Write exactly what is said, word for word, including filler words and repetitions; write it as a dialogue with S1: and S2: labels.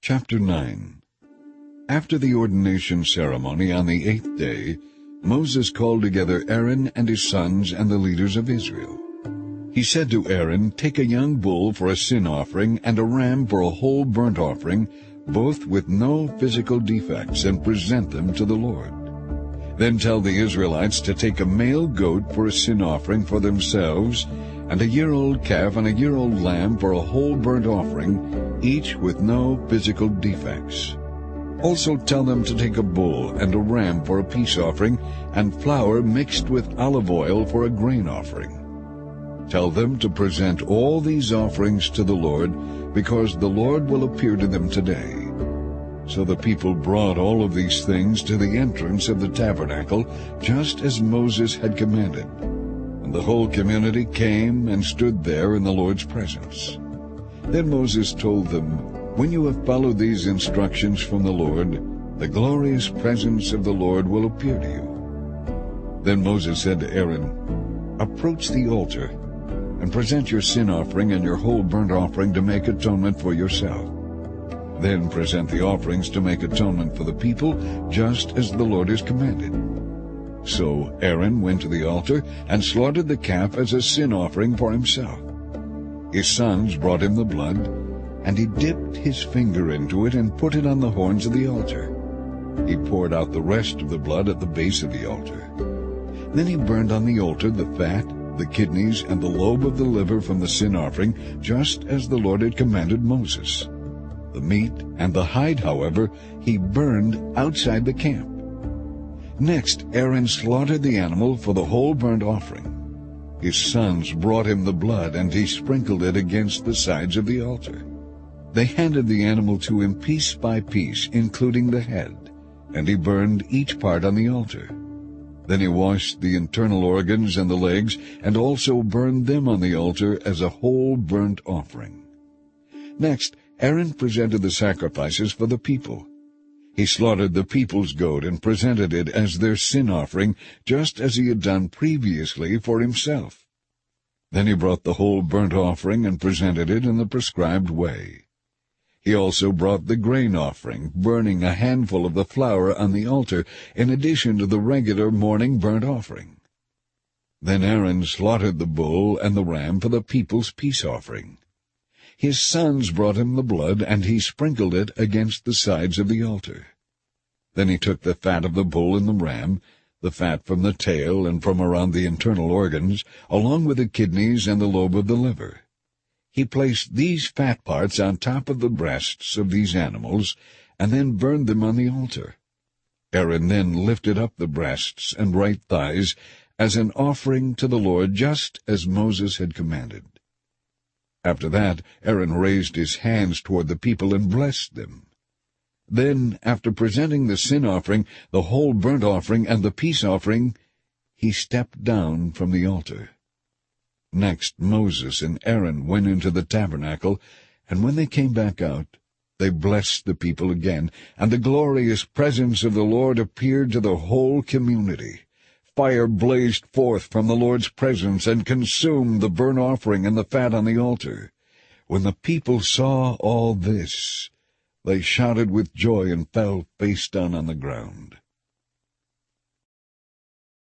S1: Chapter nine. After the ordination ceremony on the eighth day, Moses called together Aaron and his sons and the leaders of Israel. He said to Aaron, "Take a young bull for a sin offering and a ram for a whole burnt offering, both with no physical defects, and present them to the Lord. Then tell the Israelites to take a male goat for a sin offering for themselves, and a year-old calf and a year-old lamb for a whole burnt offering, each with no physical defects. Also tell them to take a bull and a ram for a peace offering, and flour mixed with olive oil for a grain offering. Tell them to present all these offerings to the Lord, because the Lord will appear to them today." So the people brought all of these things to the entrance of the tabernacle, just as Moses had commanded. And the whole community came and stood there in the Lord's presence. Then Moses told them, "When you have followed these instructions from the Lord, the glorious presence of the Lord will appear to you." Then Moses said to Aaron, "Approach the altar, and present your sin offering and your whole burnt offering to make atonement for yourself. Then present the offerings to make atonement for the people, just as the Lord has commanded." So Aaron went to the altar and slaughtered the calf as a sin offering for himself. His sons brought him the blood, and he dipped his finger into it and put it on the horns of the altar. He poured out the rest of the blood at the base of the altar. Then he burned on the altar the fat, the kidneys, and the lobe of the liver from the sin offering, just as the Lord had commanded Moses. The meat and the hide, however, he burned outside the camp. Next, Aaron slaughtered the animal for the whole burnt offering. His sons brought him the blood, and he sprinkled it against the sides of the altar. They handed the animal to him piece by piece, including the head, and he burned each part on the altar. Then he washed the internal organs and the legs, and also burned them on the altar as a whole burnt offering. Next, Aaron presented the sacrifices for the people. He slaughtered the people's goat and presented it as their sin offering, just as he had done previously for himself. Then he brought the whole burnt offering and presented it in the prescribed way. He also brought the grain offering, burning a handful of the flour on the altar, in addition to the regular morning burnt offering. Then Aaron slaughtered the bull and the ram for the people's peace offering. His sons brought him the blood, and he sprinkled it against the sides of the altar. Then he took the fat of the bull and the ram, the fat from the tail and from around the internal organs, along with the kidneys and the lobe of the liver. He placed these fat parts on top of the breasts of these animals, and then burned them on the altar. Aaron then lifted up the breasts and right thighs as an offering to the Lord, just as Moses had commanded. After that, Aaron raised his hands toward the people and blessed them. Then, after presenting the sin offering, the whole burnt offering, and the peace offering, he stepped down from the altar. Next, Moses and Aaron went into the tabernacle, and when they came back out, they blessed the people again, and the glorious presence of the Lord appeared to the whole community. Fire blazed forth from the Lord's presence and consumed the burnt offering and the fat on the altar. When the people saw all this, they shouted with joy and fell face down on the ground.